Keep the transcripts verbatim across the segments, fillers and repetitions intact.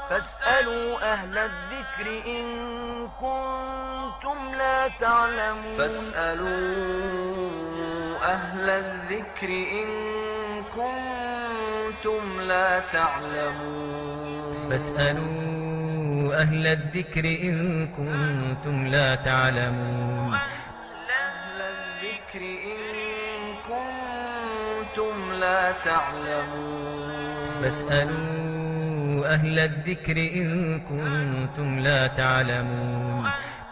فاسألوا أهل الذكر إن كنتم لا تعلمون فاسألوا أهل الذكر إن كنتم لا تعلمون فاسألوا أهل الذكر إن كنتم لا تعلمون أهل الذكر إن كنتم لا تعلمون فاسألوا أهل الذكر إن كنتم لا تعلمون.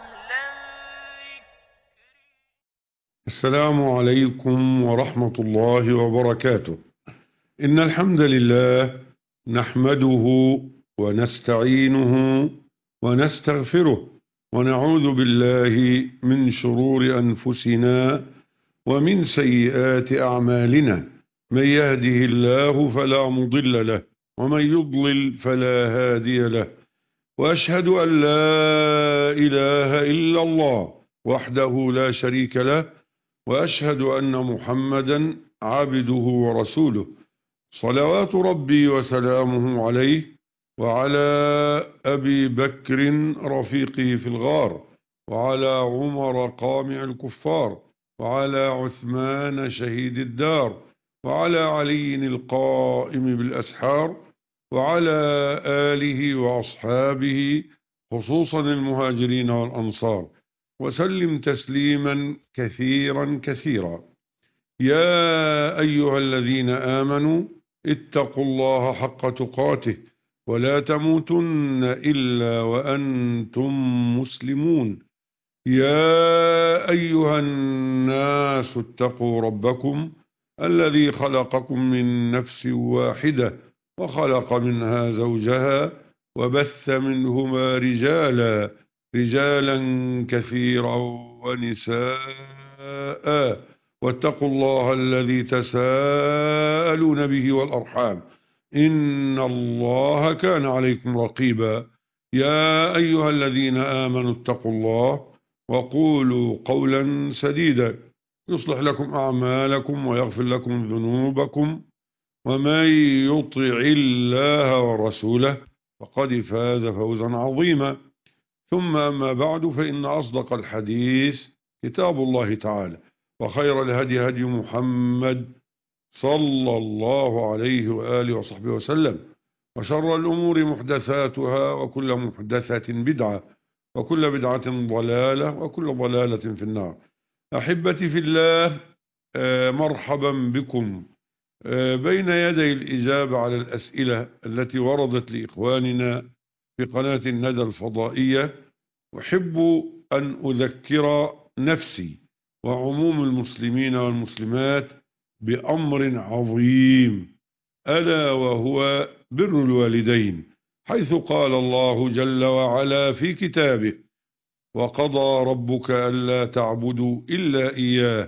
السلام عليكم ورحمة الله وبركاته. إن الحمد لله نحمده ونستعينه ونستغفره ونعوذ بالله من شرور أنفسنا ومن سيئات أعمالنا. من يهده الله فلا مضل له ومن يضلل فلا هادي له، وأشهد أن لا إله إلا الله وحده لا شريك له، وأشهد أن محمدا عبده ورسوله، صلوات ربي وسلامه عليه وعلى أبي بكر رفيقه في الغار، وعلى عمر قامع الكفار، وعلى عثمان شهيد الدار، وعلى علي القائم بالأسحار، وعلى آله وأصحابه خصوصا المهاجرين والأنصار، وسلم تسليما كثيرا كثيرا. يا أيها الذين آمنوا اتقوا الله حق تقاته ولا تموتن إلا وأنتم مسلمون. يا أيها الناس اتقوا ربكم الذي خلقكم من نفس واحدة وخلق منها زوجها وبث منهما رجالا رجالا كثيرا ونساء، واتقوا الله الذي تساءلون به والأرحام إن الله كان عليكم رقيبا. يا أيها الذين آمنوا اتقوا الله وقولوا قولا سديدا يصلح لكم أعمالكم ويغفر لكم ذنوبكم، ومن يطع الله ورسوله فقد فاز فوزا عظيما. ثم أما بعد، فإن أصدق الحديث كتاب الله تعالى، وخير الهدي هدي محمد صلى الله عليه وآله وصحبه وسلم، وشر الأمور محدثاتها، وكل محدثة بدعة، وكل بدعة ضلالة، وكل ضلالة في النار. أحبتي في الله، مرحبا بكم بين يدي الإجابة على الأسئلة التي وردت لإخواننا في قناة الندى الفضائية. أحب أن أذكر نفسي وعموم المسلمين والمسلمات بأمر عظيم، ألا وهو بر الوالدين، حيث قال الله جل وعلا في كتابه: وقضى ربك ألا تعبدوا إلا إياه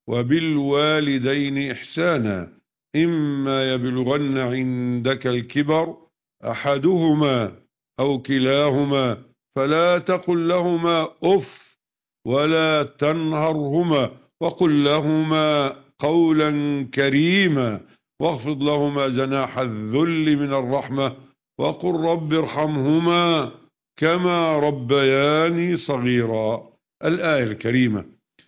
وبالوالدين إحسانا إما يبلغن عندك الكبر أحدهما أو كلاهما فلا تقل لهما أف ولا تنهرهما وقل لهما قولا كريما واخفض لهما جناح الذل من الرحمة وقل رب ارحمهما كما ربياني صغيرا. الآية الكريمة.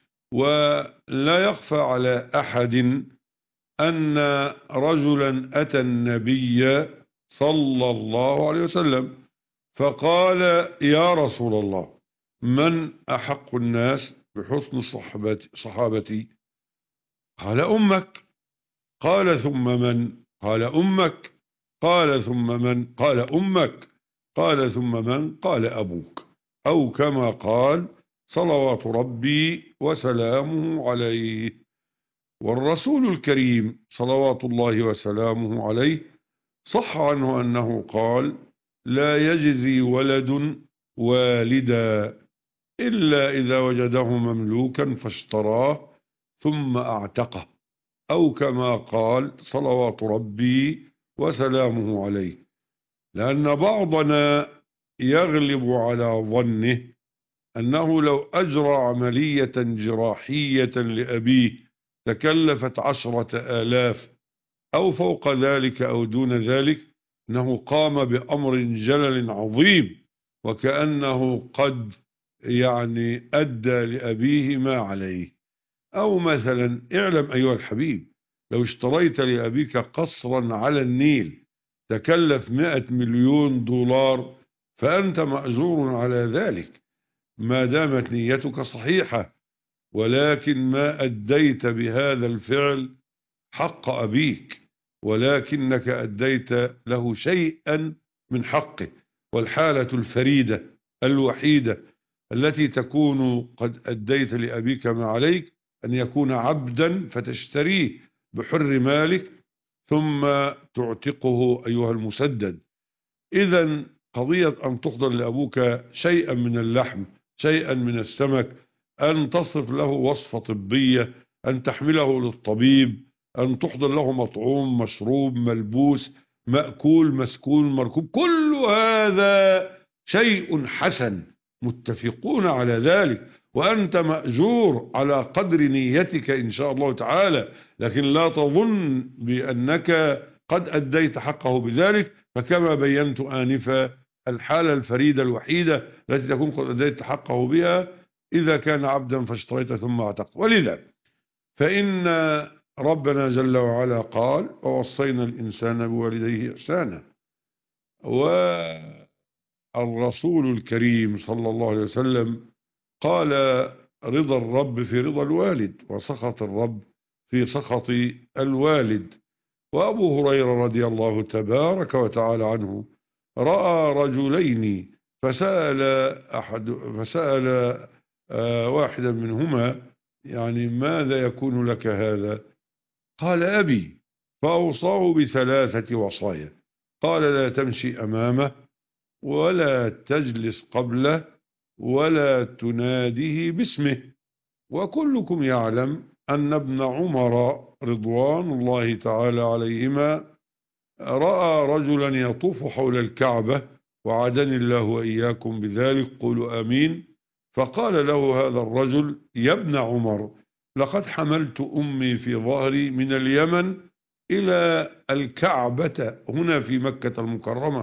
ولا يخفى على أحد أن رجلا أتى النبي صلى الله عليه وسلم فقال: يا رسول الله، من أحق الناس بحسن صحابتي؟ قال: أمك. قال: ثم من؟ قال: أمك. قال: ثم من؟ قال: أمك. قال: ثم من؟ قال: أبوك، أو كما قال صلوات ربي وسلامه عليه. والرسول الكريم صلوات الله وسلامه عليه صح عنه أنه قال: لا يجزي ولد والدا إلا إذا وجده مملوكا فاشتراه ثم أعتقه، أو كما قال صلوات ربي وسلامه عليه. لأن بعضنا يغلب على ظنه أنه لو أجرى عملية جراحية لأبيه تكلفت عشرة آلاف أو فوق ذلك أو دون ذلك أنه قام بأمر جلل عظيم، وكأنه قد يعني أدى لأبيه ما عليه. أو مثلا اعلم أيها الحبيب، لو اشتريت لأبيك قصرا على النيل تكلف مئة مليون دولار فأنت مأجور على ذلك ما دامت نيتك صحيحة، ولكن ما أديت بهذا الفعل حق أبيك، ولكنك أديت له شيئا من حقه. والحالة الفريدة الوحيدة التي تكون قد أديت لأبيك ما عليك أن يكون عبدا فتشتريه بحر مالك ثم تعتقه أيها المسدد. إذن قضية أن تحضر لأبوك شيئا من اللحم، شيئا من السمك، أن تصف له وصفة طبية، أن تحمله للطبيب، أن تحضر له مطعوم مشروب ملبوس مأكول مسكون مركوب، كل هذا شيء حسن، متفقون على ذلك، وأنت مأجور على قدر نيتك إن شاء الله تعالى. لكن لا تظن بأنك قد أديت حقه بذلك، فكما بينت آنفا الحالة الفريدة الوحيدة التي تكون قد أديت حقه بها إذا كان عبدا فاشتريت ثم اعتقت. ولذا فإن ربنا جل وعلا قال: ووصينا الإنسان بوالديه إحسانا. والرسول الكريم صلى الله عليه وسلم قال: رضا الرب في رضا الوالد، وسخط الرب في سخط الوالد. وأبو هريرة رضي الله تبارك وتعالى عنه رأى رجلين فسأل أحد فسأل آه واحدا منهما يعني ماذا يكون لك هذا؟ قال: أبي. فأوصاه بثلاثة وصايا. قال: لا تمشي أمامه، ولا تجلس قبله، ولا تناديه باسمه. وكلكم يعلم أن ابن عمر رضوان الله تعالى عليهما رأى رجلا يطوف حول الكعبة، وعدني الله وإياكم بذلك، قولوا آمين. فقال له هذا الرجل: يا ابن عمر، لقد حملت أمي في ظهري من اليمن إلى الكعبة هنا في مكة المكرمة،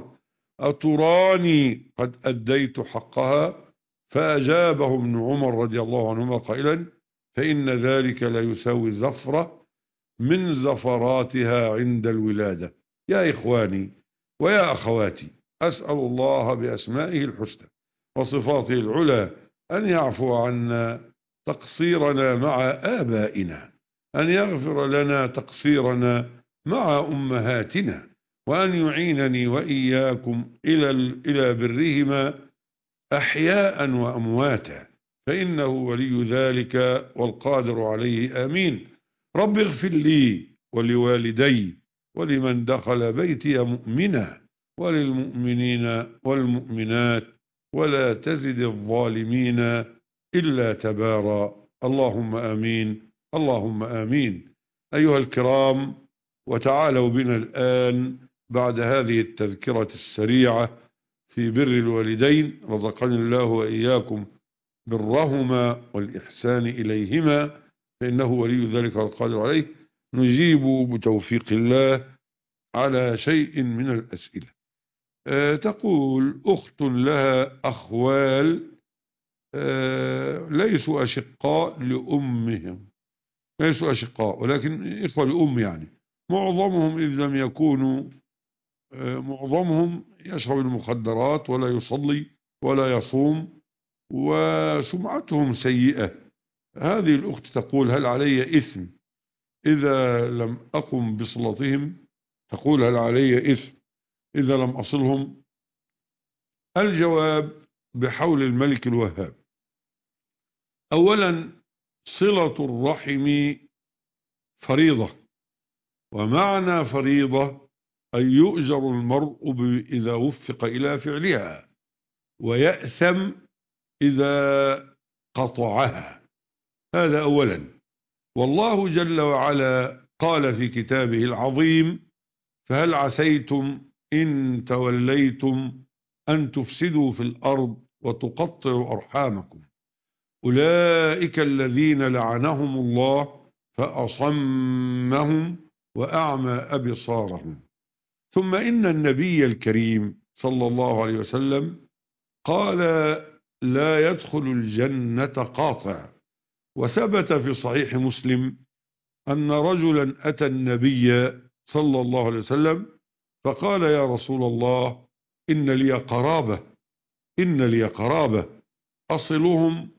أتراني قد أديت حقها؟ فأجابه ابن عمر رضي الله عنهما قائلا: فإن ذلك لا يساوي زفرة من زفراتها عند الولادة. يا إخواني ويا أخواتي، أسأل الله بأسمائه الحسنى وصفاته العلى أن يعفو عنا تقصيرنا مع آبائنا، أن يغفر لنا تقصيرنا مع أمهاتنا، وأن يعينني وإياكم إلى إلى برهما أحياء وأمواتا، فإنه ولي ذلك والقادر عليه. آمين. رب اغفر لي ولوالدي ولمن دخل بيتي مؤمنا وللمؤمنين والمؤمنات ولا تزد الظالمين إلا تبارا. اللهم آمين، اللهم آمين. أيها الكرام، وتعالوا بنا الآن بعد هذه التذكرة السريعة في بر الوالدين، رزقني الله وإياكم برهما والإحسان إليهما، فإنه ولي ذلك والقادر عليه، نجيب بتوفيق الله على شيء من الأسئلة. أه تقول أخت لها أخوال أه ليسوا أشقاء لأمهم، ليسوا أشقاء ولكن إخوة لأم، يعني معظمهم إذ لم يكونوا أه معظمهم يشرب المخدرات ولا يصلي ولا يصوم وسمعتهم سيئة. هذه الأخت تقول: هل علي إثم إذا لم أقم بصلتهم؟ تقول: هل علي إثم إذا لم أصلهم؟ الجواب بحول الملك الوهاب. أولا، صلة الرحم فريضة، ومعنى فريضة أن يؤجر المرء إذا وفق إلى فعلها، ويأثم إذا قطعها. هذا أولا. والله جل وعلا قال في كتابه العظيم: فهل عسيتم إن توليتم أن تفسدوا في الأرض وتقطعوا أرحامكم، أولئك الذين لعنهم الله فأصمهم وأعمى أبصارهم. ثم إن النبي الكريم صلى الله عليه وسلم قال لا يدخل الجنة قاطع. وثبت في صحيح مسلم أن رجلا أتى النبي صلى الله عليه وسلم فقال يا رسول الله إن لي قرابة إن لي قرابة أصلهم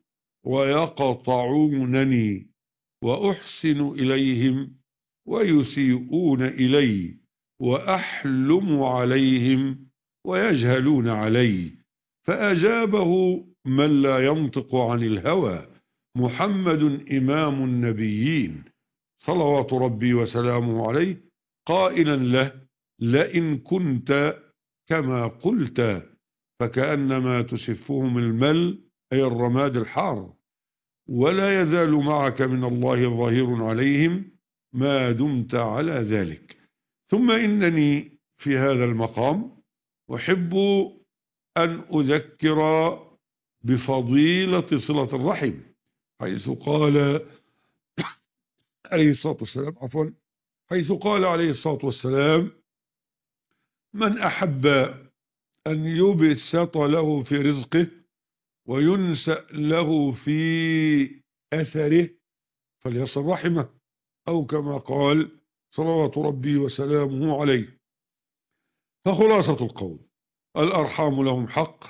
ويقطعونني وأحسن إليهم ويسيئون إلي وأحلم عليهم ويجهلون علي. فأجابه من لا ينطق عن الهوى محمد إمام النبيين صلوات ربي وسلامه عليه قائلا له لئن كنت كما قلت فكأنما تسفهم المل أي الرماد الحار ولا يزال معك من الله ظهير عليهم ما دمت على ذلك. ثم إنني في هذا المقام أحب أن أذكر بفضيلة صلة الرحم، حيث قال عليه الصلاة والسلام عفوا حيث قال عليه الصلاة والسلام من أحب أن يبسط له في رزقه وينسأ له في أثره فليصل رحمه، أو كما قال صلوات ربي وسلامه عليه. فخلاصة القول الأرحام لهم حق،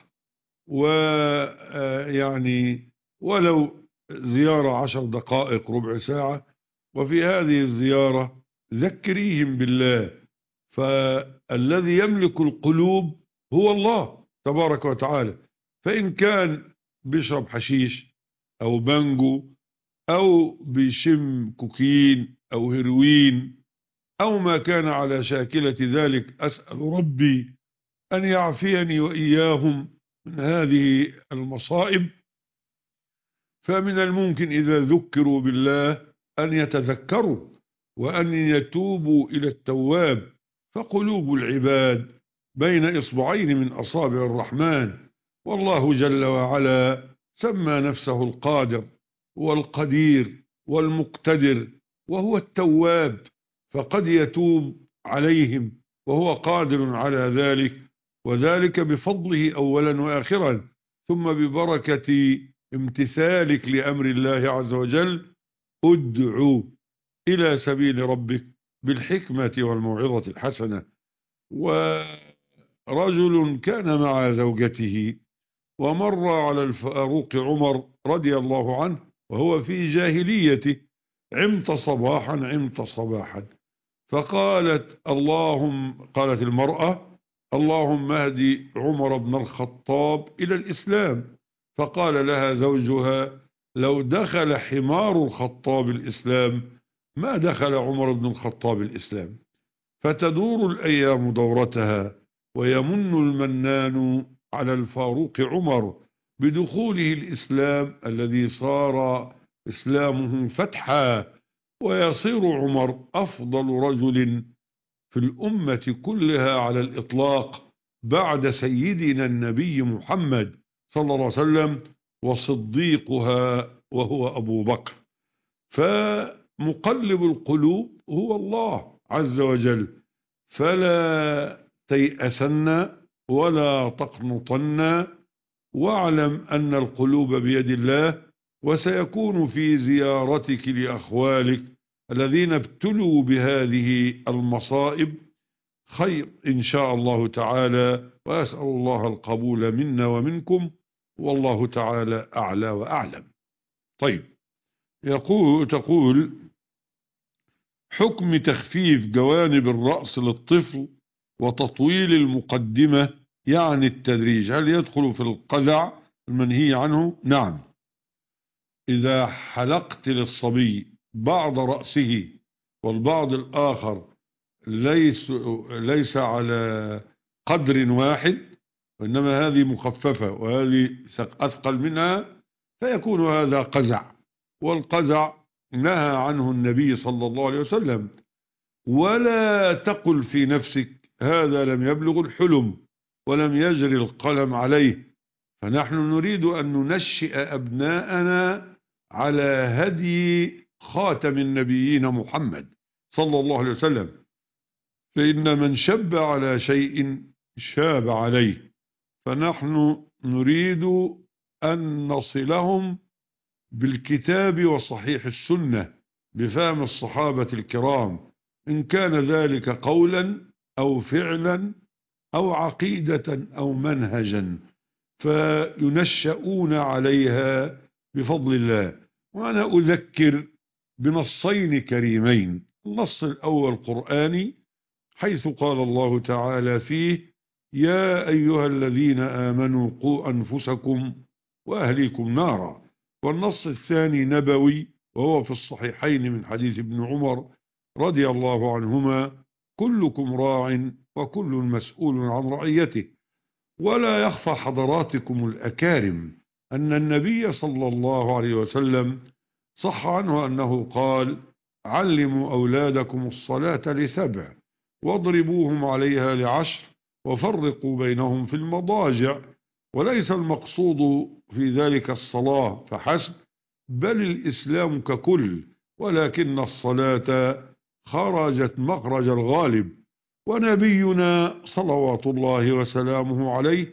ويعني ولو زيارة عشر دقائق ربع ساعة، وفي هذه الزيارة ذكريهم بالله، فالذي يملك القلوب هو الله تبارك وتعالى. فإن كان بيشرب حشيش أو بانجو أو بيشم كوكين أو هيروين أو ما كان على شاكلة ذلك، أسأل ربي أن يعفيني وإياهم من هذه المصائب. فمن الممكن إذا ذكروا بالله أن يتذكروا وأن يتوبوا إلى التواب، فقلوب العباد بين إصبعين من أصابع الرحمن، والله جل وعلا سمى نفسه القادر والقدير والمقتدر وهو التواب، فقد يتوب عليهم وهو قادر على ذلك، وذلك بفضله أولا وآخرا، ثم ببركة امتثالك لأمر الله عز وجل. ادعوا إلى سبيل ربك بالحكمة والموعظة الحسنة. ورجل كان مع زوجته ومر على الفاروق عمر رضي الله عنه وهو في جاهليته، عمت صباحا عمت صباحا، فقالت اللهم قالت المرأة اللهم اهدي عمر بن الخطاب إلى الإسلام، فقال لها زوجها لو دخل حمار الخطاب الإسلام ما دخل عمر بن الخطاب الإسلام. فتدور الأيام دورتها، ويمن المنان على الفاروق عمر بدخوله الإسلام الذي صار إسلامه فتحا، ويصير عمر أفضل رجل في الأمة كلها على الإطلاق بعد سيدنا النبي محمد صلى الله عليه وسلم وصديقها وهو أبو بكر. فمقلب القلوب هو الله عز وجل، فلا تيأسن ولا تقنطن، واعلم أن القلوب بيد الله، وسيكون في زيارتك لأخوالك الذين ابتلوا بهذه المصائب خير إن شاء الله تعالى، وأسأل الله القبول منا ومنكم، والله تعالى أعلى وأعلم. طيب، يقول تقول حكم تخفيف جوانب الرأس للطفل وتطويل المقدمة يعني التدريج، هل يدخل في القزع المنهي عنه؟ نعم، إذا حلقت للصبي بعض رأسه والبعض الآخر ليس, ليس على قدر واحد، وإنما هذه مخففة وهذه أثقل منها، فيكون هذا قزع، والقزع نهى عنه النبي صلى الله عليه وسلم. ولا تقل في نفسك هذا لم يبلغ الحلم ولم يجري القلم عليه، فنحن نريد أن ننشئ أبناءنا على هدي خاتم النبيين محمد صلى الله عليه وسلم. فإن من شب على شيء شاب عليه، فنحن نريد أن نصلهم بالكتاب وصحيح السنة بفهم الصحابة الكرام، إن كان ذلك قولا أو فعلا أو عقيدة أو منهجا، فينشؤون عليها بفضل الله. وأنا أذكر بنصين كريمين. النص الأول قرآني، حيث قال الله تعالى فيه: يا أيها الذين آمنوا قوا أنفسكم وأهليكم نارا. والنص الثاني نبوي، وهو في الصحيحين من حديث ابن عمر رضي الله عنهما: كلكم راع وكل مسؤول عن رعيته. ولا يخفى حضراتكم الأكارم أن النبي صلى الله عليه وسلم صح عنه أنه قال: علموا أولادكم الصلاة لسبع واضربوهم عليها لعشر وفرقوا بينهم في المضاجع. وليس المقصود في ذلك الصلاة فحسب، بل الإسلام ككل، ولكن الصلاة خرجت مخرج الغالب. ونبينا صلوات الله وسلامه عليه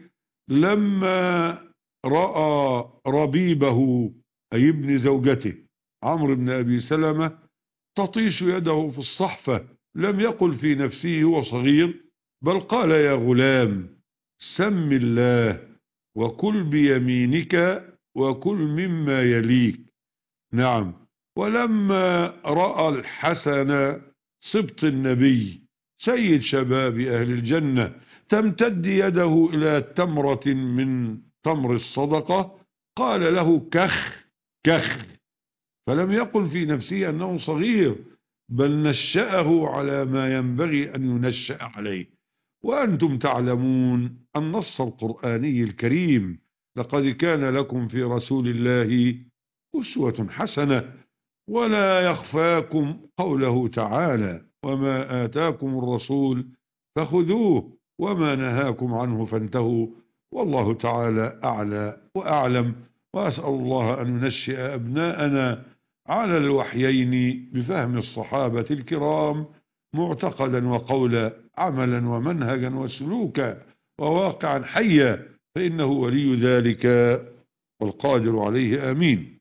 لما رأى ربيبه أي ابن زوجته عمرو بن أبي سلمة تطيش يده في الصحفة، لم يقل في نفسه هو صغير، بل قال: يا غلام سم الله وكل بيمينك وكل مما يليك. نعم. ولما رأى الحسن صبط النبي سيد شباب أهل الجنة تمتد يده إلى تمرة من تمر الصدقة، قال له: كخ كخ. فلم يقل في نفسه أنه صغير، بل نشأه على ما ينبغي أن ينشأ عليه. وأنتم تعلمون النص القرآني الكريم: لقد كان لكم في رسول الله أسوة حسنة. ولا يخفاكم قوله تعالى: وما آتاكم الرسول فخذوه وما نهاكم عنه فانتهوا، والله تعالى أعلى وأعلم. وأسأل الله أن ينشئ أبناءنا على الوحيين بفهم الصحابة الكرام معتقدا وقولا، عملا ومنهجا وسلوكا وواقعا حيا، فإنه ولي ذلك والقادر عليه. آمين.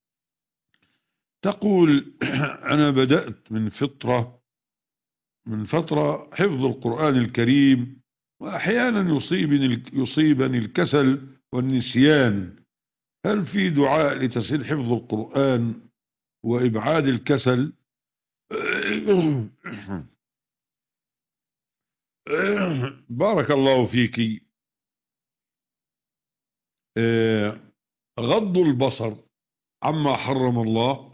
تقول: أنا بدأت من فترة من فترة حفظ القرآن الكريم، وأحيانا يصيبني يصيبني الكسل والنسيان. هل في دعاء لتسهيل حفظ القرآن وإبعاد الكسل؟ بارك الله فيك. غض البصر عما حرم الله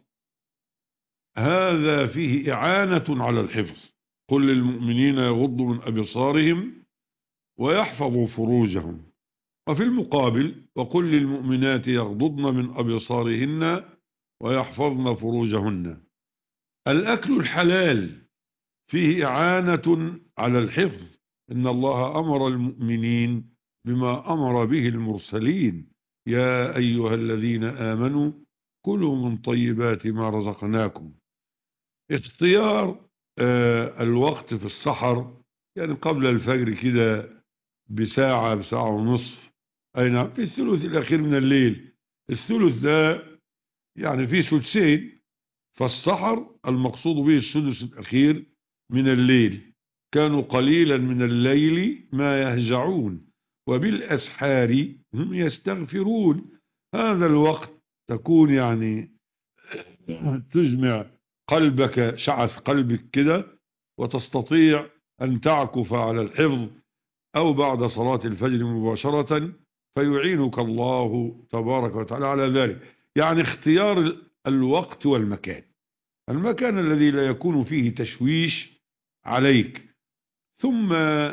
هذا فيه إعانة على الحفظ. قل للمؤمنين يغضوا من أبصارهم ويحفظوا فروجهم. وفي المقابل: وقل للمؤمنات يغضضن من أبصارهن ويحفظن فروجهن. الأكل الحلال فيه إعانة على الحفظ. إن الله أمر المؤمنين بما أمر به المرسلين: يا أيها الذين آمنوا كلوا من طيبات ما رزقناكم. اختيار آه الوقت في السحر، يعني قبل الفجر كده بساعة بساعة ونصف، أي نعم، في الثلث الأخير من الليل. الثلث ده يعني فيه سدسين، فالسحر المقصود به السدس الأخير من الليل. كانوا قليلا من الليل ما يهجعون وبالأسحار هم يستغفرون. هذا الوقت تكون يعني تجمع قلبك، شعث قلبك كده، وتستطيع أن تعكف على الحفظ، أو بعد صلاة الفجر مباشرة، فيعينك الله تبارك وتعالى على ذلك. يعني اختيار الوقت والمكان، المكان الذي لا يكون فيه تشويش عليك، ثم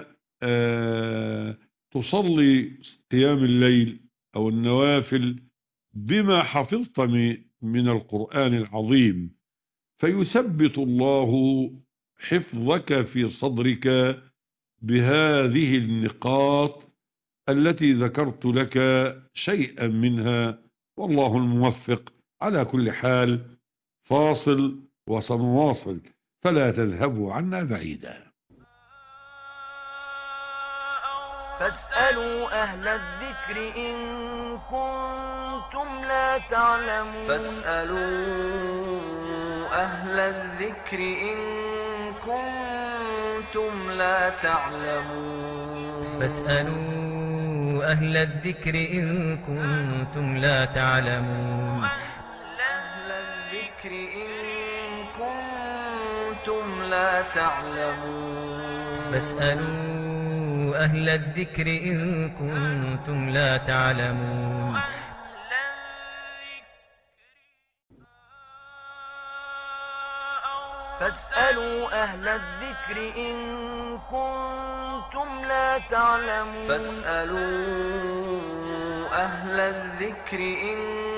آه تصلي قيام الليل أو النوافل بما حفظت من القرآن العظيم، فيثبت الله حفظك في صدرك بهذه النقاط التي ذكرت لك شيئا منها، والله الموفق. على كل حال فاصل وسنواصل، فلا تذهبوا عنا بعيدا. فاسألوا أهل الذكر إن كنتم لا تعلمون فاسألوا أهل الذكر إن كنتم لا تعلمون فاسألوا أهل الذكر إن كنتم لا تعلمون أهل الذكر إن كنتم لا تعلمون فاسألوا أهل الذكر إن كنتم لا تعلمون فاسألوا أهل الذكر إن كنتم لا تعلمون فاسألوا أهل الذكر إن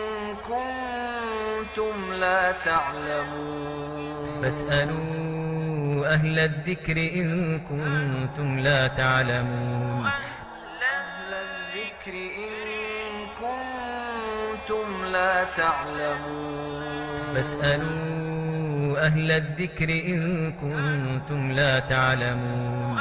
كنتم لا تعلمون فاسألوا أهل الذكر إن كنتم لا تعلمون أهل الذكر إن كنتم لا تعلمون فاسألوا أهل الذكر إن كنتم لا تعلمون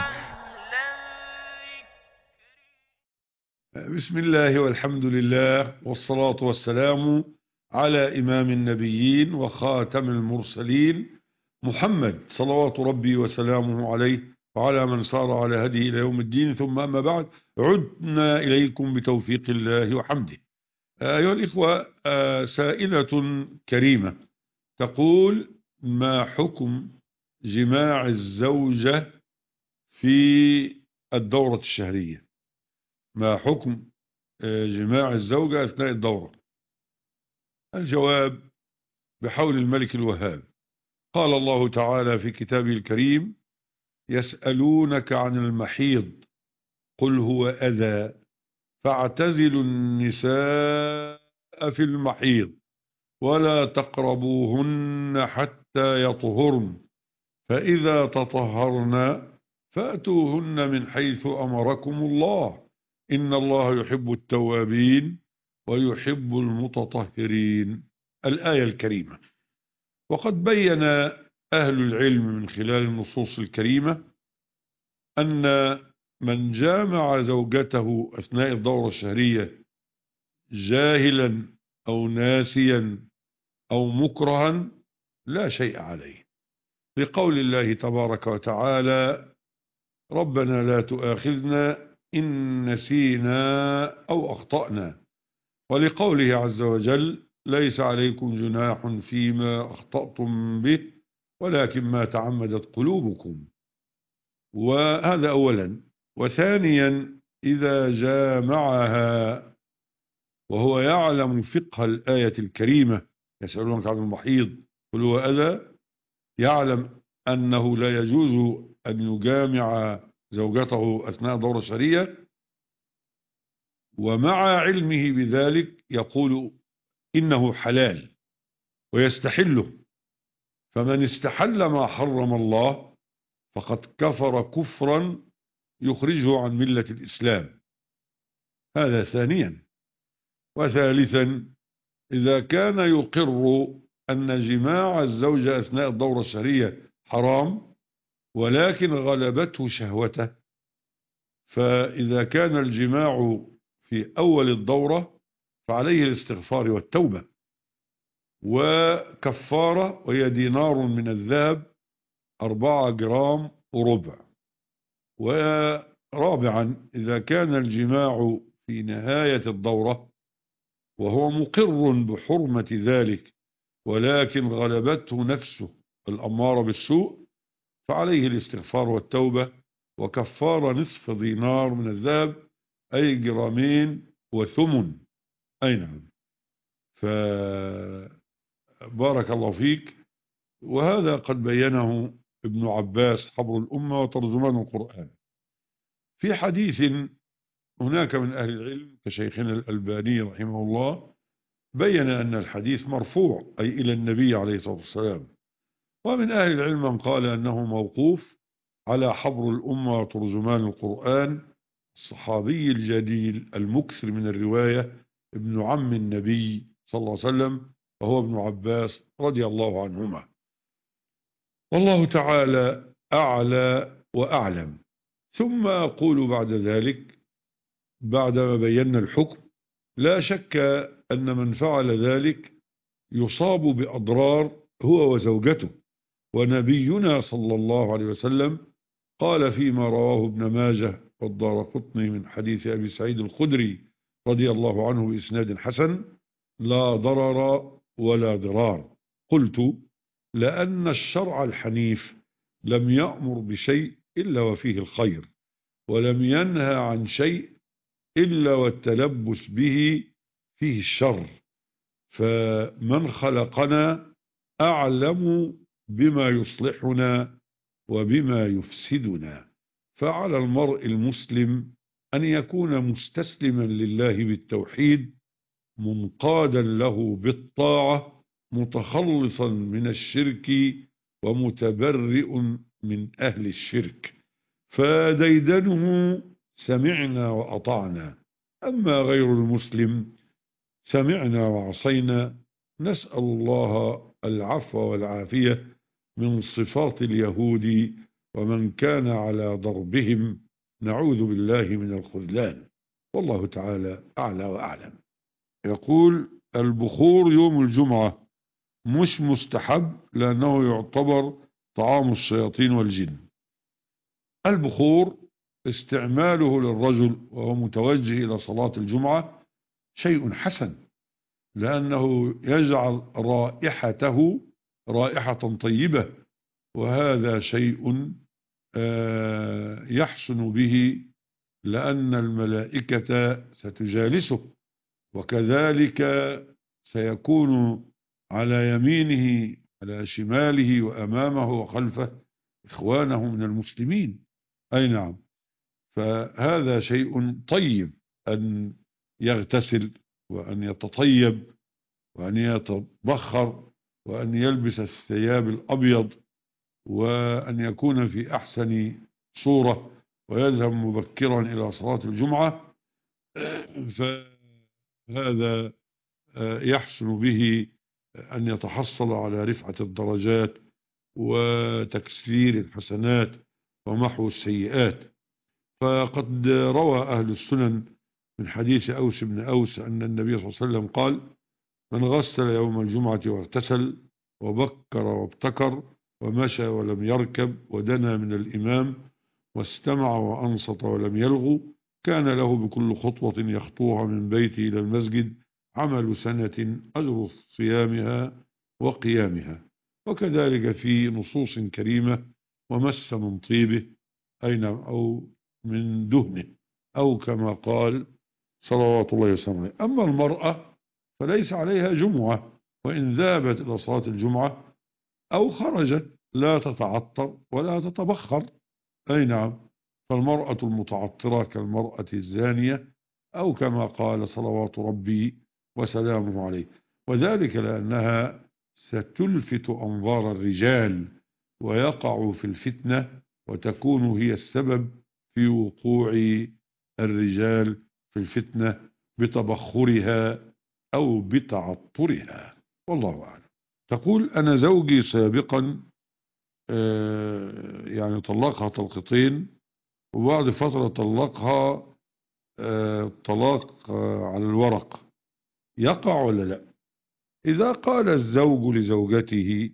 بسم الله والحمد لله والصلاة والسلام على إمام النبيين وخاتم المرسلين محمد صلوات ربي وسلامه عليه وعلى من صار على هديه إلى يوم الدين. ثم أما بعد، عدنا إليكم بتوفيق الله وحمده. أيها الإخوة، سائلة كريمة تقول: ما حكم جماع الزوجة في الدورة الشهرية؟ ما حكم جماع الزوجة أثناء الدورة؟ الجواب بحول الملك الوهاب. قال الله تعالى في كتابه الكريم: يسألونك عن المحيض قل هو أذى فاعتزلوا النساء في المحيض ولا تقربوهن حتى يطهرن فإذا تطهرن فأتوهن من حيث أمركم الله إن الله يحب التوابين ويحب المتطهرين. الآية الكريمة. وقد بين أهل العلم من خلال النصوص الكريمة أن من جامع زوجته أثناء الدورة الشهرية جاهلا أو ناسيا أو مكرها لا شيء عليه، لقول الله تبارك وتعالى: ربنا لا تؤاخذنا إن نسينا أو أخطأنا، ولقوله عز وجل: ليس عليكم جناح فيما أخطأتم به ولكن ما تعمدت قلوبكم. وهذا أولا. وثانيا، إذا جامعها وهو يعلم فقه الآية الكريمة: يسألونك عن المحيض قل هو أذى، يعلم أنه لا يجوز أن يجامع زوجته أثناء الدورة الشهرية، ومع علمه بذلك يقول إنه حلال ويستحله. فمن استحل ما حرم الله فقد كفر كفرا يخرجه عن ملة الإسلام. هذا ثانيا. وثالثا، إذا كان يقر أن جماع الزوجة أثناء الدورة الشهرية حرام ولكن غلبته شهوته، فإذا كان الجماع في أول الدورة فعليه الاستغفار والتوبة وكفارة، وهي دينار من الذهب أربعة جرام وربع. ورابعا، إذا كان الجماع في نهاية الدورة وهو مقر بحرمة ذلك ولكن غلبته نفسه الأمارة بالسوء فعليه الاستغفار والتوبة وكفارة نصف دينار من الذهب أي جرامين وثمن. أي نعم. فبارك الله فيك. وهذا قد بينه ابن عباس حبر الأمة وترجمان القرآن. في حديث هناك من أهل العلم كشيخنا الألباني رحمه الله بين أن الحديث مرفوع أي إلى النبي عليه الصلاة والسلام، ومن أهل العلم من قال أنه موقوف على حبر الأمة وترجمان القرآن الصحابي الجليل المكثر من الرواية ابن عم النبي صلى الله عليه وسلم وهو ابن عباس رضي الله عنهما. والله تعالى أعلى وأعلم. ثم أقول بعد ذلك بعدما بينا الحكم لا شك أن من فعل ذلك يصاب بأضرار هو وزوجته. ونبينا صلى الله عليه وسلم قال فيما رواه ابن ماجه والدارقطني من حديث أبي سعيد الخدري رضي الله عنه بإسناد حسن: لا ضرر ولا ضرار. قلت: لأن الشرع الحنيف لم يأمر بشيء إلا وفيه الخير، ولم ينهى عن شيء إلا والتلبس به فيه الشر، فمن خلقنا أعلم بما يصلحنا وبما يفسدنا. فعلى المرء المسلم أن يكون مستسلما لله بالتوحيد، منقادا له بالطاعة، متخلصا من الشرك ومتبرئ من أهل الشرك، فديدنه سمعنا وأطعنا. أما غير المسلم سمعنا وعصينا. نسأل الله العفو والعافية من صفات اليهود ومن كان على ضربهم، نعوذ بالله من الخذلان، والله تعالى أعلى وأعلم. يقول: البخور يوم الجمعة مش مستحب لأنه يعتبر طعام الشياطين والجن. البخور استعماله للرجل وهو متوجه إلى صلاة الجمعة شيء حسن، لأنه يجعل رائحته رائحة طيبة، وهذا شيء يحسن به لأن الملائكة ستجالسه، وكذلك سيكون على يمينه على شماله وأمامه وخلفه إخوانه من المسلمين. أي نعم، فهذا شيء طيب أن يغتسل وأن يتطيب وأن يتبخر وأن يلبس الثياب الأبيض وأن يكون في أحسن صورة ويذهب مبكرا إلى صلاة الجمعة، فهذا يحسن به أن يتحصل على رفعة الدرجات وتكسير الحسنات ومحو السيئات. فقد روى أهل السنن من حديث أوس بن أوس أن النبي صلى الله عليه وسلم قال: من غسل يوم الجمعة واغتسل وبكر وابتكر ومشى ولم يركب ودنا من الإمام واستمع وأنصت ولم يلغو، كان له بكل خطوة يخطوها من بيته إلى المسجد عمل سنة أجر صيامها وقيامها. وكذلك في نصوص كريمة: ومس من طيبه أين أو من دهنه، أو كما قال صلوات الله وسلامه. أما المرأة فليس عليها جمعة، وإن ذهبت إلى صلاة الجمعة أو خرجت لا تتعطر ولا تتبخر. أي نعم، فالمرأة المتعطرة كالمرأة الزانية، أو كما قال صلوات ربي وسلامه عليه، وذلك لأنها ستلفت أنظار الرجال ويقع في الفتنة، وتكون هي السبب في وقوع الرجال في الفتنة بتبخرها أو بتعطرها، والله أعلم. تقول: أنا زوجي سابقا يعني طلقها طلقتين، وبعد فترة طلقها طلاق على الورق، يقع ولا لا؟ إذا قال الزوج لزوجته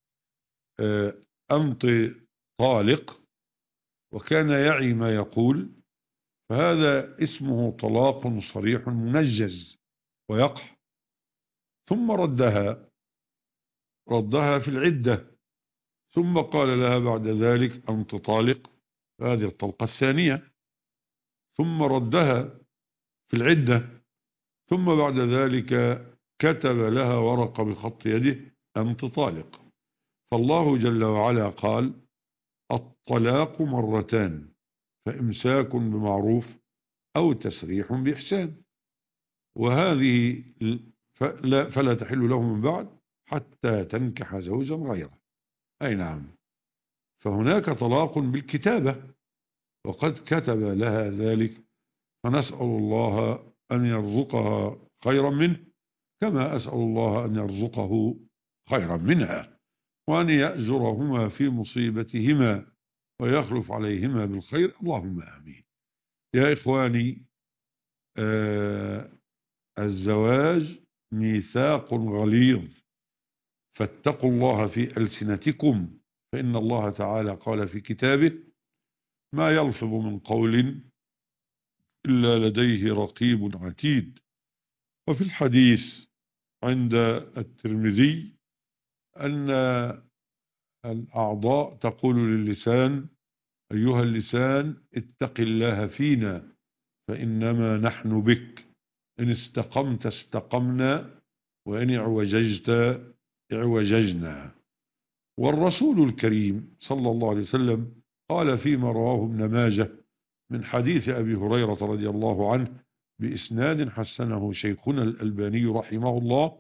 أنت طالق وكان يعي ما يقول، فهذا اسمه طلاق صريح منجز ويقع. ثم ردها ردها في العدة، ثم قال لها بعد ذلك أنت طالق، هذه الطلقة الثانية، ثم ردها في العدة، ثم بعد ذلك كتب لها ورقة بخط يده أنت طالق. فالله جل وعلا قال: الطلاق مرتان، فإمساك بمعروف أو تسريح بإحسان، وهذه فلا, فلا تحل له من بعد حتى تنكح زوجا غيره. أي نعم، فهناك طلاق بالكتابة وقد كتب لها ذلك، فنسأل الله أن يرزقها خيرا منه كما أسأل الله أن يرزقه خيرا منها، وأن يأجرهما في مصيبتهما ويخلف عليهما بالخير، اللهم آمين. يا إخواني، آه الزواج ميثاق غليظ، فاتقوا الله في ألسنتكم، فإن الله تعالى قال في كتابه: ما يلفظ من قول إلا لديه رقيب عتيد. وفي الحديث عند الترمذي أن الأعضاء تقول للسان: أيها اللسان اتق الله فينا فإنما نحن بك، إن استقمت استقمنا وإن اعوججت اعوججنا. والرسول الكريم صلى الله عليه وسلم قال فيما رواه ابن ماجه من حديث أبي هريرة رضي الله عنه بإسناد حسنه شيخنا الألباني رحمه الله: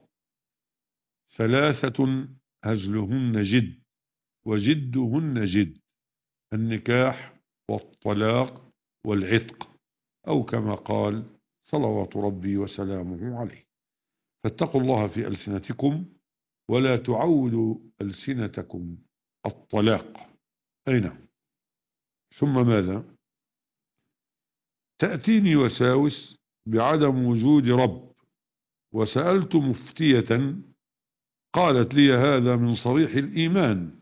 ثلاثة هزلهن جد وجدهن جد: النكاح والطلاق والعتق، أو كما قال صلوات ربي وسلامه عليه. فاتقوا الله في ألسنتكم ولا تعودوا ألسنتكم الطلاق. أين ثم ماذا؟ تأتيني وساوس بعدم وجود رب، وسألت مفتية قالت لي: هذا من صريح الإيمان،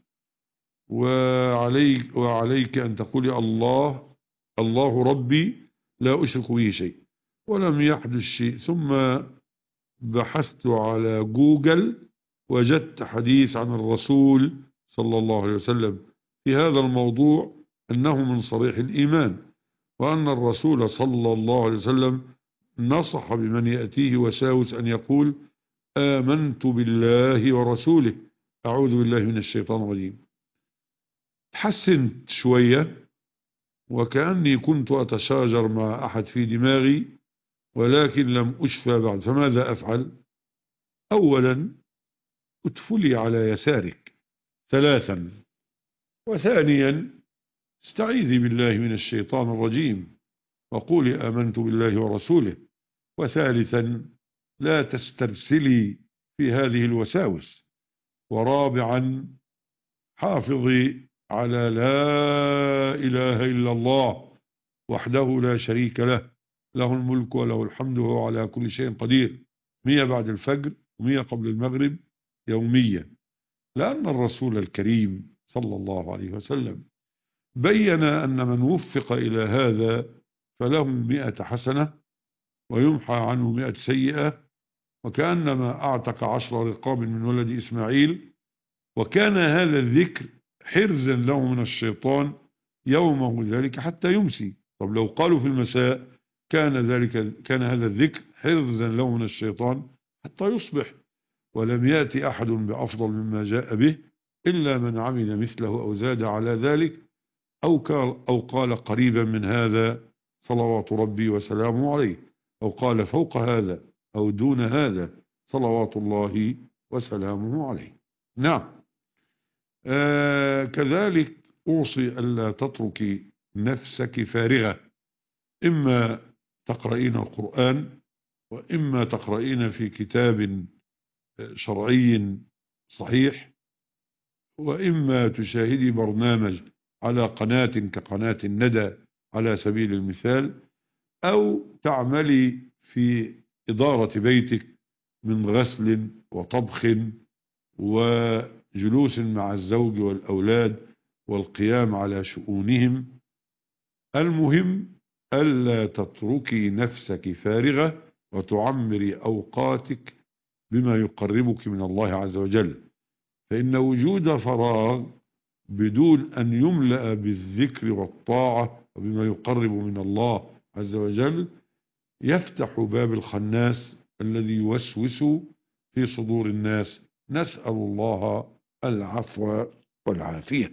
وعليك, وعليك أن تقولي الله الله ربي لا أشرك به شيء. ولم يحدث شيء. ثم بحثت على جوجل وجدت حديث عن الرسول صلى الله عليه وسلم في هذا الموضوع أنه من صريح الإيمان، وأن الرسول صلى الله عليه وسلم نصح بمن يأتيه وساوس أن يقول: آمنت بالله ورسوله، أعوذ بالله من الشيطان الرجيم. تحسنت شوية وكأني كنت أتشاجر مع أحد في دماغي، ولكن لم أشفى بعد. فماذا أفعل؟ أولا ادفلي على يسارك ثلاثا، وثانيا استعيذي بالله من الشيطان الرجيم وقولي آمنت بالله ورسوله، وثالثا لا تسترسلي في هذه الوساوس، ورابعا حافظي على لا إله إلا الله وحده لا شريك له، له الملك وله الحمد وهو على كل شيء قدير، مية بعد الفجر ومية قبل المغرب يوميا. لأن الرسول الكريم صلى الله عليه وسلم بين أن من وفق إلى هذا فله مئة حسنة ويمحى عنه مئة سيئة، وكأنما أعتق عشر رقاب من ولد إسماعيل. وكان هذا الذكر حرزا له من الشيطان يومه ذلك حتى يمسي. طب لو قالوا في المساء كان ذلك كان هذا الذكر حرزا له من الشيطان حتى يصبح. ولم يأتي أحد بأفضل مما جاء به إلا من عمل مثله أو زاد على ذلك أو قال, أو قال قريبا من هذا صلوات ربي وسلامه عليه، أو قال فوق هذا أو دون هذا صلوات الله وسلامه عليه. نعم. آه كذلك أوصي ألا تتركي نفسك فارغة، إما تقرأين القرآن، وإما تقرأين في كتاب شرعي صحيح، وإما تشاهدي برنامج على قناة كقناة الندى على سبيل المثال، أو تعملي في إدارة بيتك من غسل وطبخ وجلوس مع الزوج والأولاد والقيام على شؤونهم. المهم ألا تتركي نفسك فارغة وتعمري أوقاتك بما يقربك من الله عز وجل، فإن وجود فراغ بدون أن يملأ بالذكر والطاعة وبما يقرب من الله عز وجل يفتح باب الخناس الذي يوسوس في صدور الناس. نسأل الله العفو والعافية.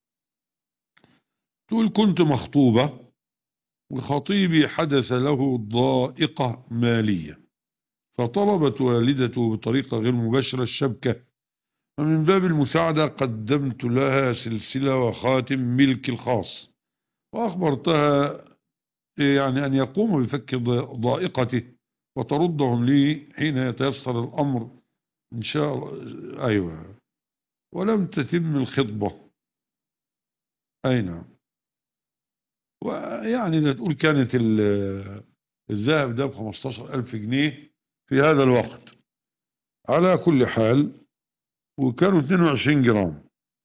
تقول: كنت مخطوبة وخطيبي حدث له ضائقة مالية، فطلبت والدته بطريقة غير مباشرة الشبكة، ومن باب المساعدة قدمت لها سلسلة وخاتم ملك الخاص، وأخبرتها يعني أن يقوم بفك ضائقته وتردهم لي حين يتيسر الأمر إن شاء الله. أيوة. ولم تتم الخطبة. أين ويعني لا تقول كانت الذهب ده ب خمستاشر ألف جنيه في هذا الوقت. على كل حال، وكانوا اتنين وعشرين جرام.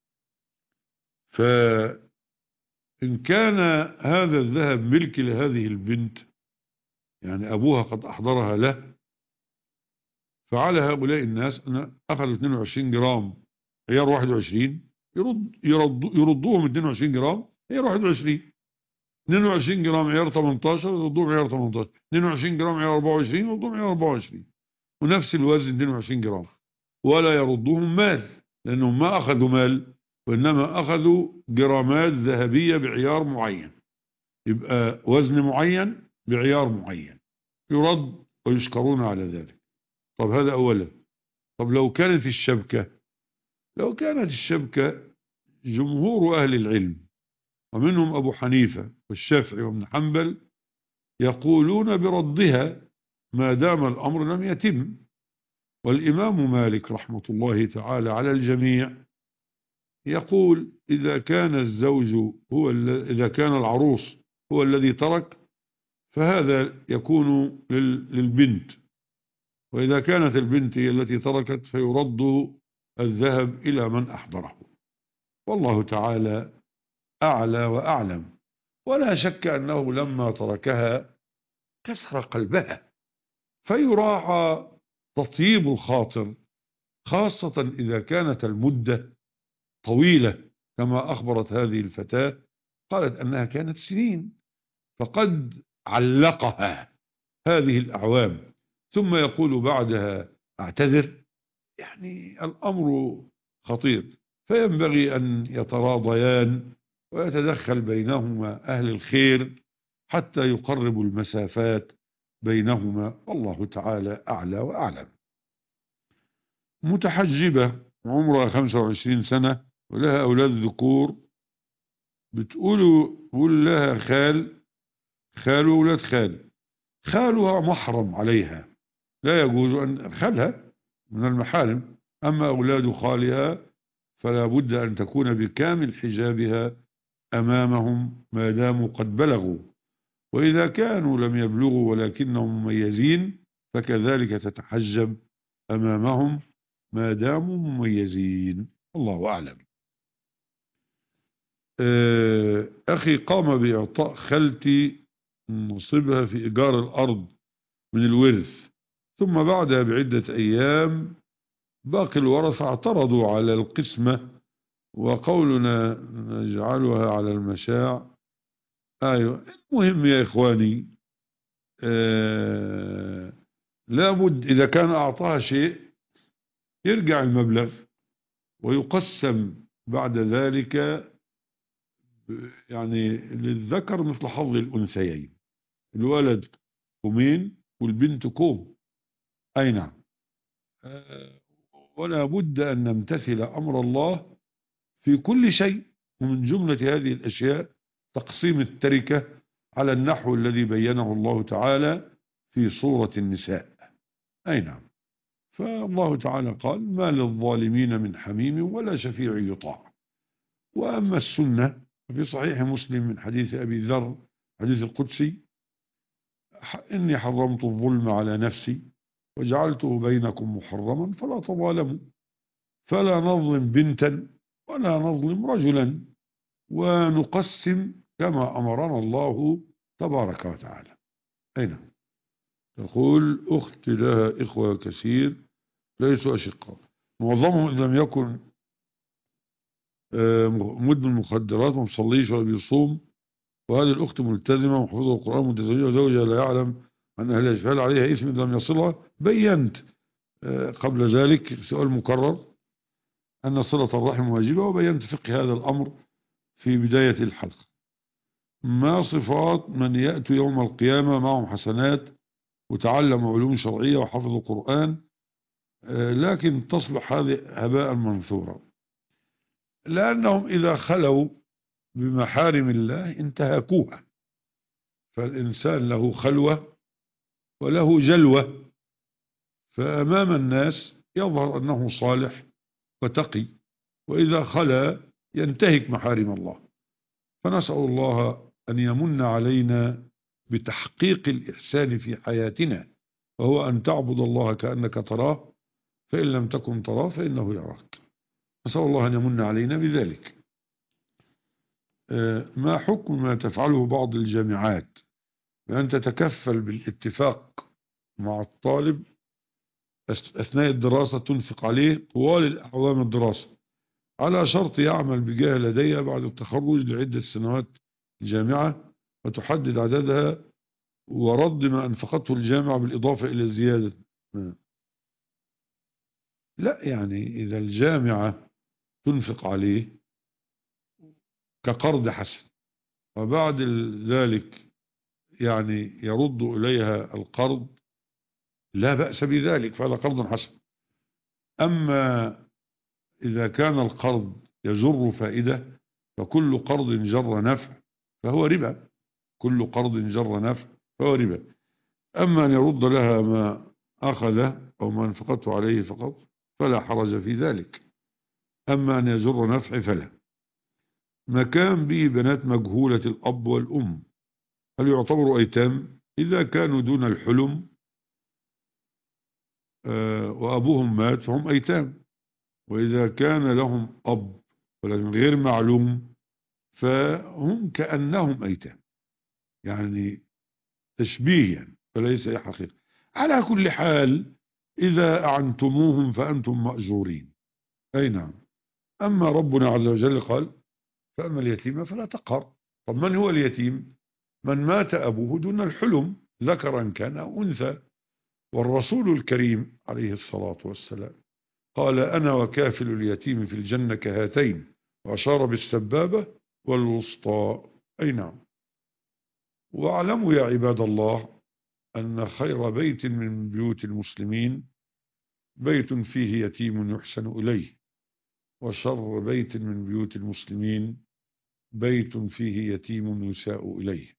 فإن كان هذا الذهب ملك لهذه البنت، يعني أبوها قد أحضرها له، فعلى هؤلاء الناس أن أخذوا اتنين وعشرين جرام عيار واحد وعشرين، يرد يرد يردوهم اتنين وعشرين جرام عيار واحد وعشرين، اتنين وعشرين جرام عيار تمنتاشر يردوهم عيار تمنتاشر، اتنين وعشرين جرام عيار أربعة وعشرين يردوهم عيار أربعة وعشرين، ونفس الوزن اتنين وعشرين جرام. ولا يردوهم مال، لأنهم ما أخذوا مال، وإنما أخذوا جرامات ذهبية بعيار معين، يبقى وزن معين بعيار معين، يرد ويشكرون على ذلك. طب هذا أولا. طب لو كانت الشبكة، لو كانت الشبكة جمهور أهل العلم ومنهم أبو حنيفة والشافعي وابن حنبل يقولون بردها ما دام الأمر لم يتم. والإمام مالك رحمة الله تعالى على الجميع يقول إذا كان الزوج هو إذا كان العروس هو الذي ترك فهذا يكون للبنت، وإذا كانت البنت هي التي تركت فيرد الذهب إلى من أحضره. والله تعالى أعلى وأعلم. ولا شك أنه لما تركها كسر قلبها، فيراعى تطيب الخاطر، خاصة إذا كانت المدة طويلة كما أخبرت هذه الفتاة، قالت أنها كانت سنين، فقد علقها هذه الأعوام ثم يقول بعدها أعتذر. يعني الأمر خطير، فينبغي أن يتراضيان ويتدخل بينهما أهل الخير حتى يقربوا المسافات بينهما، والله تعالى أعلى وأعلم. متحجبة عمرها خمسة وعشرين سنة ولها أولاد ذكور، بتقولوا بقول لها خال خال وولاد خال، خالها محرم عليها، لا يجوز أن خالها من المحارم، أما أولاد خالها فلا بد أن تكون بكامل حجابها أمامهم ما داموا قد بلغوا، وإذا كانوا لم يبلغوا ولكنهم مميزين فكذلك تتحجب أمامهم ما داموا مميزين. الله أعلم. أخي قام بإعطاء خالتي نصيبها في إيجار الأرض من الورث، ثم بعدها بعدة أيام باقي الورثة اعترضوا على القسمة وقولنا نجعلها على المشاع. أيوة، المهم يا إخواني، آه لابد إذا كان أعطاها شيء يرجع المبلغ ويقسم بعد ذلك، يعني للذكر مثل حظ الأنثيين، الولد كومين والبنت كوم. أي نعم. آه ولا بد أن نمتثل أمر الله في كل شيء، ومن جملة هذه الأشياء تقسيم التركة على النحو الذي بينه الله تعالى في سورة النساء. أي نعم. فالله تعالى قال ما للظالمين من حميم ولا شفيع يطاع. وأما السنة في صحيح مسلم من حديث أبي ذر حديث القدسي: إني حرمت الظلم على نفسي وجعلته بينكم محرما فلا تظالموا، فلا نظلم بنتا ولا نظلم رجلا، ونقسم كما أمرنا الله تبارك وتعالى. أين تقول أختي لها إخوة كثير ليسوا أشقاء، معظمهم إن لم يكن مدمن مخدرات وما بيصليش ولا بيصوم، وهذه الأخت ملتزمة وحفظها القرآن متزوجة وزوجها لا يعلم أن أهلها يفعل عليها اسم إذا لم يصلها. بينت قبل ذلك سؤال مكرر أن صلة الرحم واجبة، وبينت فقه هذا الأمر في بداية الحلقة. ما صفات من يأتي يوم القيامة معهم حسنات وتعلموا علوم شرعية وحفظوا قرآن لكن تصبح هذه هباء منثورا؟ لأنهم إذا خلوا بمحارم الله انتهكوها، فالإنسان له خلوة وله جلوة، فأمام الناس يظهر أنه صالح وتقي، وإذا خلا ينتهك محارم الله. فنسأل الله أن يمن علينا بتحقيق الإحسان في حياتنا، وهو أن تعبد الله كأنك تراه، فإن لم تكن تراه فإنه يراك. نسأل الله أن يمن علينا بذلك. ما حكم ما تفعله بعض الجامعات بأن تتكفل بالاتفاق مع الطالب أثناء الدراسة، تنفق عليه طوال الأعوام الدراسة على شرط يعمل بجهة لديها بعد التخرج لعدة سنوات الجامعة، وتحدد عددها ورد ما أنفقته الجامعة بالإضافة إلى زيادة؟ لا، يعني إذا الجامعة تنفق عليه كقرض حسن وبعد ذلك يعني يرد إليها القرض، لا بأس بذلك، فهذا قرض حسن. أما إذا كان القرض يجر فائدة، فكل قرض جر نفع فهو ربا، كل قرض جر نفع فهو ربا. أما أن يرد لها ما أخذ أو ما انفقته عليه فقط فلا حرج في ذلك. أما أن يجر نفع فلا. مكان به بنات مجهولة الأب والأم، هل يعتبروا أيتام؟ إذا كانوا دون الحلم آه وأبوهم مات فهم أيتام، وإذا كان لهم أب ولكن غير معلوم فهم كأنهم أيتام، يعني تشبيه يعني فليس حقيقة. على كل حال إذا أعنتموهم فأنتم مأجورين. أي نعم. أما ربنا عز وجل قال فأما اليتيم فلا تقهر. طب من هو اليتيم؟ من مات أبوه دون الحلم، ذكرا كان أو أنثى. والرسول الكريم عليه الصلاة والسلام قال أنا وكافل اليتيم في الجنة كهاتين، وأشار بالسبابة والوسطى. أي نعم. واعلموا يا عباد الله أن خير بيت من بيوت المسلمين بيت فيه يتيم يحسن إليه، وشر بيت من بيوت المسلمين بيت فيه يتيم يساء إليه.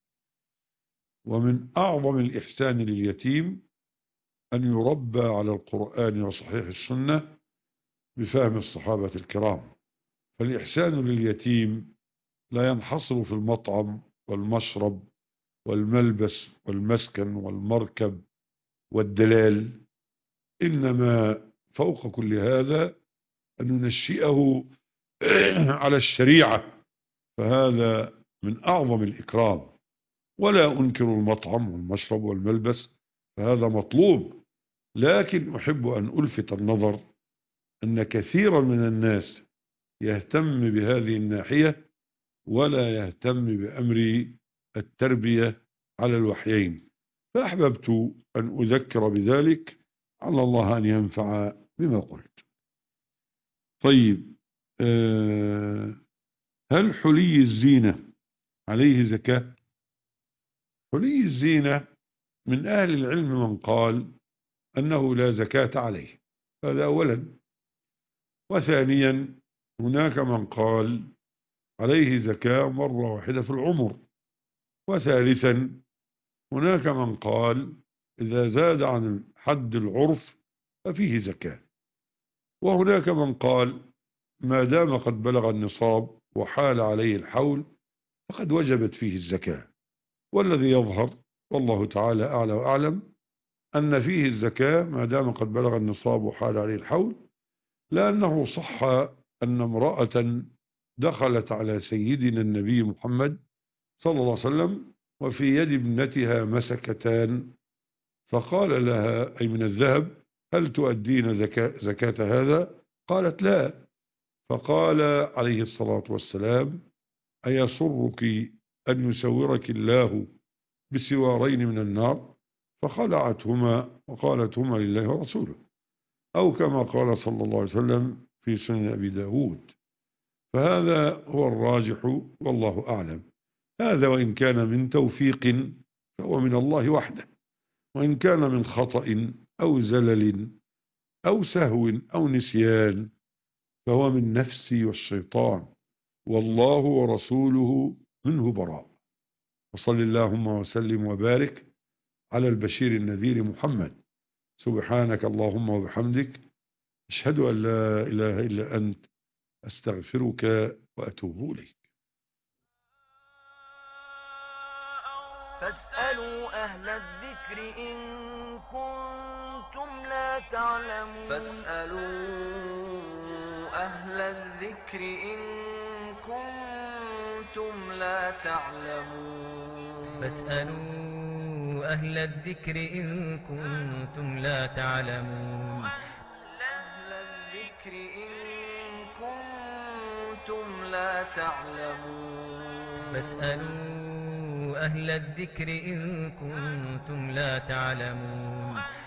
ومن أعظم الإحسان لليتيم أن يربى على القرآن وصحيح السنة بفهم الصحابة الكرام. فالإحسان لليتيم لا ينحصر في المطعم والمشرب والملبس والمسكن والمركب والدلال، إنما فوق كل هذا أن ننشئه على الشريعة، فهذا من أعظم الإكرام. ولا أنكر المطعم والمشرب والملبس، فهذا مطلوب، لكن أحب أن ألفت النظر أن كثيرا من الناس يهتم بهذه الناحية ولا يهتم بأمر التربية على الوحيين. فأحببت أن أذكر بذلك، على الله أن ينفع بما قلت. طيب، أه هل حلي الزينة عليه زكاة؟ حلي الزينة من أهل العلم من قال أنه لا زكاة عليه، هذا أولا. وثانيا هناك من قال عليه زكاة مرة واحدة في العمر. وثالثا هناك من قال إذا زاد عن حد العرف ففيه زكاة. وهناك من قال ما دام قد بلغ النصاب وحال عليه الحول فقد وجبت فيه الزكاة. والذي يظهر والله تعالى أعلى وأعلم أن فيه الزكاة ما دام قد بلغ النصاب وحال عليه الحول، لأنه صح أن امرأة دخلت على سيدنا النبي محمد صلى الله عليه وسلم وفي يد ابنتها مسكتان، فقال لها أي من الذهب هل تؤدين زكاة, زكاة هذا؟ قالت لا. فقال عليه الصلاة والسلام أيسرك أن يسورك الله بسوارين من النار؟ فخلعتهما وقالت هما لله ورسوله، أو كما قال صلى الله عليه وسلم في سنن أبي داود. فهذا هو الراجح والله أعلم. هذا وإن كان من توفيق فهو من الله وحده، وإن كان من خطأ أو زلل أو سهو أو نسيان فهو من نفسي والشيطان، والله ورسوله منه براء. وصل اللهم وسلم وبارك على البشير النذير محمد. سبحانك اللهم وبحمدك، أشهد أن لا إله إلا أنت، أستغفرك وأتوب إليك. فاسألوا أهل الذكر إن كنتم لا تعلمون فاسألوا أهل الذكر إن كنتم لا تعلمون فاسألوا أهل الذكر إن كنتم لا تعلمون أهل الذكر إن كنتم لا تعلمون فاسألوا أهل الذكر إن كنتم لا تعلمون